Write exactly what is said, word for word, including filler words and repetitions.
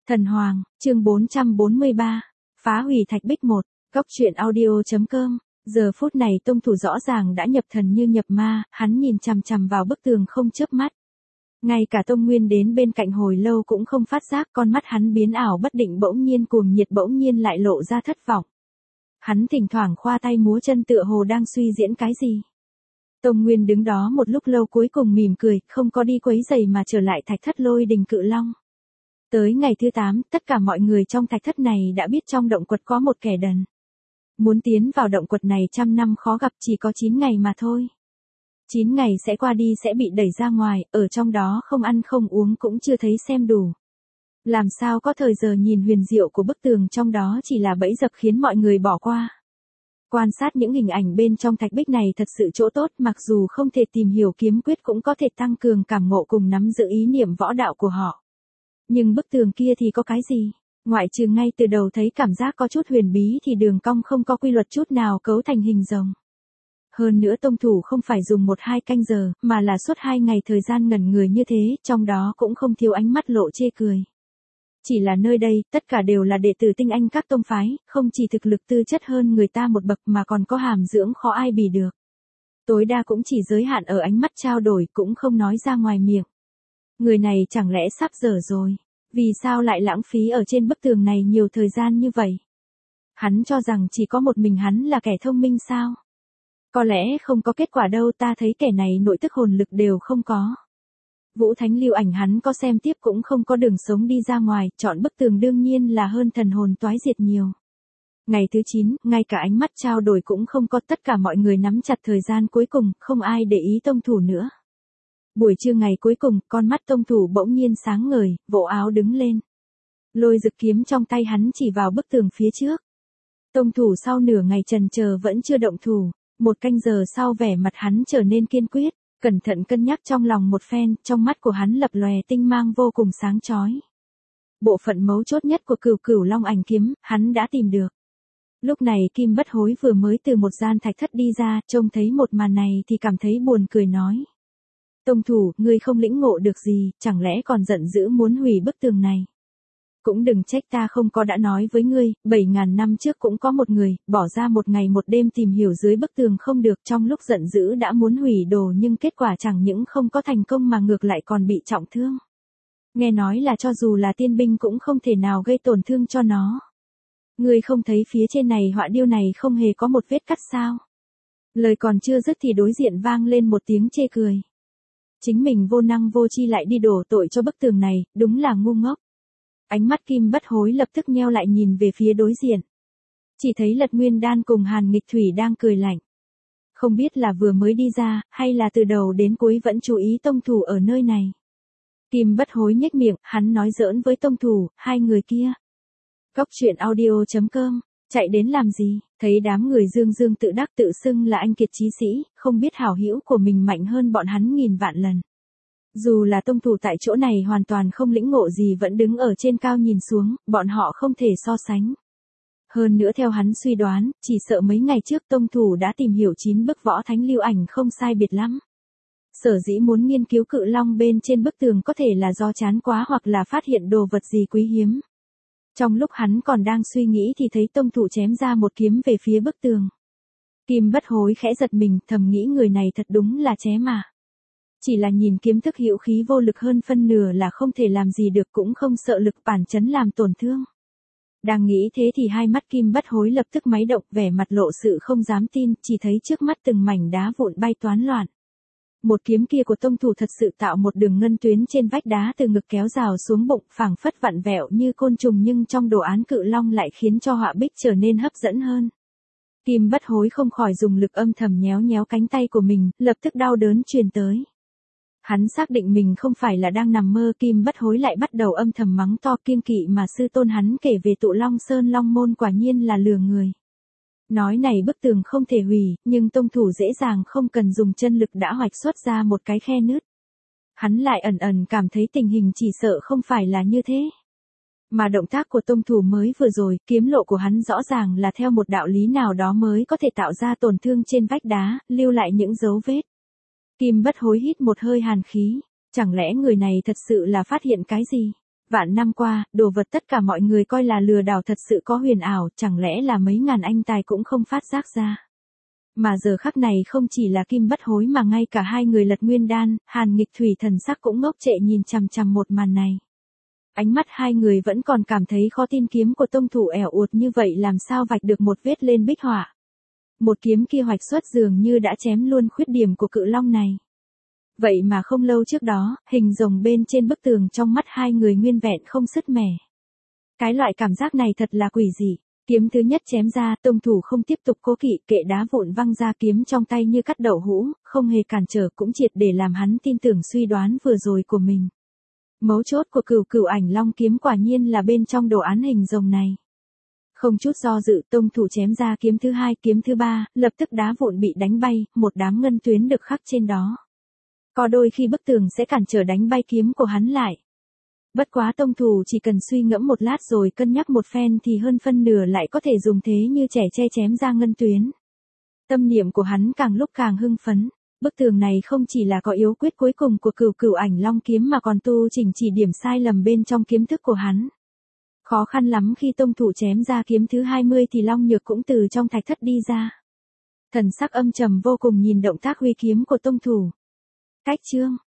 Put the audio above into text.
Thần Hoàng, chương bốn trăm bốn mươi ba, phá hủy thạch bích một, góc truyện audio.com, giờ phút này tông thủ rõ ràng đã nhập thần như nhập ma, hắn nhìn chằm chằm vào bức tường không chớp mắt. Ngay cả Tông Nguyên đến bên cạnh hồi lâu cũng không phát giác, con mắt hắn biến ảo bất định, bỗng nhiên cuồng nhiệt, bỗng nhiên lại lộ ra thất vọng. Hắn thỉnh thoảng khoa tay múa chân tựa hồ đang suy diễn cái gì. Tông Nguyên đứng đó một lúc lâu cuối cùng mỉm cười, không có đi quấy rầy mà trở lại thạch thất Lôi Đình Cự Long. Tới ngày thứ tám, tất cả mọi người trong thạch thất này đã biết trong động quật có một kẻ đần. Muốn tiến vào động quật này trăm năm khó gặp, chỉ có chín ngày mà thôi. chín ngày sẽ qua đi sẽ bị đẩy ra ngoài, ở trong đó không ăn không uống cũng chưa thấy xem đủ. Làm sao có thời giờ nhìn huyền diệu của bức tường trong đó chỉ là bẫy dập khiến mọi người bỏ qua. Quan sát những hình ảnh bên trong thạch bích này thật sự chỗ tốt, mặc dù không thể tìm hiểu kiếm quyết cũng có thể tăng cường cảm ngộ cùng nắm giữ ý niệm võ đạo của họ. Nhưng bức tường kia thì có cái gì? Ngoại trừ ngay từ đầu thấy cảm giác có chút huyền bí thì đường cong không có quy luật chút nào cấu thành hình rồng. Hơn nữa tông thủ không phải dùng một hai canh giờ, mà là suốt hai ngày thời gian ngẩn người như thế, trong đó cũng không thiếu ánh mắt lộ chê cười. Chỉ là nơi đây, tất cả đều là đệ tử tinh anh các tông phái, không chỉ thực lực tư chất hơn người ta một bậc mà còn có hàm dưỡng khó ai bì được. Tối đa cũng chỉ giới hạn ở ánh mắt trao đổi, cũng không nói ra ngoài miệng. Người này chẳng lẽ sắp dở rồi? Vì sao lại lãng phí ở trên bức tường này nhiều thời gian như vậy? Hắn cho rằng chỉ có một mình hắn là kẻ thông minh sao? Có lẽ không có kết quả đâu, ta thấy kẻ này nội tức hồn lực đều không có. Vũ Thánh Lưu Ảnh hắn có xem tiếp cũng không có đường sống đi ra ngoài, chọn bức tường đương nhiên là hơn thần hồn toái diệt nhiều. Ngày thứ chín, ngay cả ánh mắt trao đổi cũng không có, tất cả mọi người nắm chặt thời gian cuối cùng, không ai để ý tông thủ nữa. Buổi trưa ngày cuối cùng, con mắt tông thủ bỗng nhiên sáng ngời, vỗ áo đứng lên. Lôi Dực kiếm trong tay hắn chỉ vào bức tường phía trước. Tông thủ sau nửa ngày trần chờ vẫn chưa động thủ, một canh giờ sau vẻ mặt hắn trở nên kiên quyết, cẩn thận cân nhắc trong lòng một phen, trong mắt của hắn lập lòe tinh mang vô cùng sáng chói. Bộ phận mấu chốt nhất của Cửu Cửu Long Ảnh kiếm, hắn đã tìm được. Lúc này Kim Bất Hối vừa mới từ một gian thạch thất đi ra, trông thấy một màn này thì cảm thấy buồn cười nói. Tông thủ, ngươi không lĩnh ngộ được gì, chẳng lẽ còn giận dữ muốn hủy bức tường này? Cũng đừng trách ta không có đã nói với ngươi, bảy ngàn năm trước cũng có một người, bỏ ra một ngày một đêm tìm hiểu dưới bức tường không được, trong lúc giận dữ đã muốn hủy đồ nhưng kết quả chẳng những không có thành công mà ngược lại còn bị trọng thương. Nghe nói là cho dù là tiên binh cũng không thể nào gây tổn thương cho nó. Ngươi không thấy phía trên này họa điêu này không hề có một vết cắt sao? Lời còn chưa dứt thì đối diện vang lên một tiếng chê cười. Chính mình vô năng vô chi lại đi đổ tội cho bức tường này, đúng là ngu ngốc. Ánh mắt Kim Bất Hối lập tức nheo lại nhìn về phía đối diện. Chỉ thấy Lật Nguyên Đan cùng Hàn Nghịch Thủy đang cười lạnh. Không biết là vừa mới đi ra, hay là từ đầu đến cuối vẫn chú ý tông thủ ở nơi này. Kim Bất Hối nhếch miệng, hắn nói giỡn với tông thủ, hai người kia. Góc truyện audio.com, chạy đến làm gì? Thấy đám người dương dương tự đắc tự xưng là anh kiệt chí sĩ, không biết hảo hữu của mình mạnh hơn bọn hắn nghìn vạn lần. Dù là tông thủ tại chỗ này hoàn toàn không lĩnh ngộ gì vẫn đứng ở trên cao nhìn xuống, bọn họ không thể so sánh. Hơn nữa theo hắn suy đoán, chỉ sợ mấy ngày trước tông thủ đã tìm hiểu chín bức Võ Thánh Lưu Ảnh không sai biệt lắm. Sở dĩ muốn nghiên cứu cự long bên trên bức tường có thể là do chán quá hoặc là phát hiện đồ vật gì quý hiếm. Trong lúc hắn còn đang suy nghĩ thì thấy tông thủ chém ra một kiếm về phía bức tường. Kim Bất Hối khẽ giật mình, thầm nghĩ người này thật đúng là chém mà. Chỉ là nhìn kiếm thức hữu khí vô lực hơn phân nửa là không thể làm gì được, cũng không sợ lực bản chấn làm tổn thương. Đang nghĩ thế thì hai mắt Kim Bất Hối lập tức máy động, vẻ mặt lộ sự không dám tin, chỉ thấy trước mắt từng mảnh đá vụn bay toán loạn. Một kiếm kia của tông thủ thật sự tạo một đường ngân tuyến trên vách đá từ ngực kéo rào xuống bụng, phảng phất vặn vẹo như côn trùng, nhưng trong đồ án cự long lại khiến cho họa bích trở nên hấp dẫn hơn. Kim Bất Hối không khỏi dùng lực âm thầm nhéo nhéo cánh tay của mình, lập tức đau đớn truyền tới. Hắn xác định mình không phải là đang nằm mơ, Kim Bất Hối lại bắt đầu âm thầm mắng to, kiêng kỵ mà sư tôn hắn kể về Tụ Long Sơn Long Môn quả nhiên là lừa người. Nói này bức tường không thể hủy, nhưng tông thủ dễ dàng không cần dùng chân lực đã hoạch xuất ra một cái khe nứt. Hắn lại ẩn ẩn cảm thấy tình hình chỉ sợ không phải là như thế. Mà động tác của tông thủ mới vừa rồi, kiếm lộ của hắn rõ ràng là theo một đạo lý nào đó mới có thể tạo ra tổn thương trên vách đá, lưu lại những dấu vết. Kim Bất Hối hít một hơi hàn khí, chẳng lẽ người này thật sự là phát hiện cái gì? Vạn năm qua, đồ vật tất cả mọi người coi là lừa đảo thật sự có huyền ảo, chẳng lẽ là mấy ngàn anh tài cũng không phát giác ra. Mà giờ khắc này không chỉ là Kim Bất Hối mà ngay cả hai người Lật Nguyên Đan, Hàn Nghịch Thủy thần sắc cũng ngốc trệ nhìn chằm chằm một màn này. Ánh mắt hai người vẫn còn cảm thấy khó tin, kiếm của tông thủ ẻo uột như vậy làm sao vạch được một vết lên bích họa. Một kiếm kia hoạch xuất dường như đã chém luôn khuyết điểm của cự long này. Vậy mà không lâu trước đó, hình rồng bên trên bức tường trong mắt hai người nguyên vẹn không sứt mẻ. Cái loại cảm giác này thật là quỷ dị. Kiếm thứ nhất chém ra, tông thủ không tiếp tục cố kỵ, kệ đá vụn văng ra, kiếm trong tay như cắt đậu hũ, không hề cản trở, cũng triệt để làm hắn tin tưởng suy đoán vừa rồi của mình. Mấu chốt của cửu cửu ảnh long kiếm quả nhiên là bên trong đồ án hình rồng này. Không chút do dự, tông thủ chém ra kiếm thứ hai, kiếm thứ ba, lập tức đá vụn bị đánh bay, một đám ngân tuyến được khắc trên đó. Có đôi khi bức tường sẽ cản trở đánh bay kiếm của hắn lại. Bất quá tông thủ chỉ cần suy ngẫm một lát rồi cân nhắc một phen thì hơn phân nửa lại có thể dùng thế như trẻ tre chém ra ngân tuyến. Tâm niệm của hắn càng lúc càng hưng phấn. Bức tường này không chỉ là có yếu quyết cuối cùng của cửu cửu ảnh long kiếm mà còn tu chỉnh chỉ điểm sai lầm bên trong kiếm thức của hắn. Khó khăn lắm khi tông thủ chém ra kiếm thứ hai mươi thì Long Nhược cũng từ trong thạch thất đi ra. Thần sắc âm trầm vô cùng nhìn động tác huy kiếm của tông thủ. Cách chương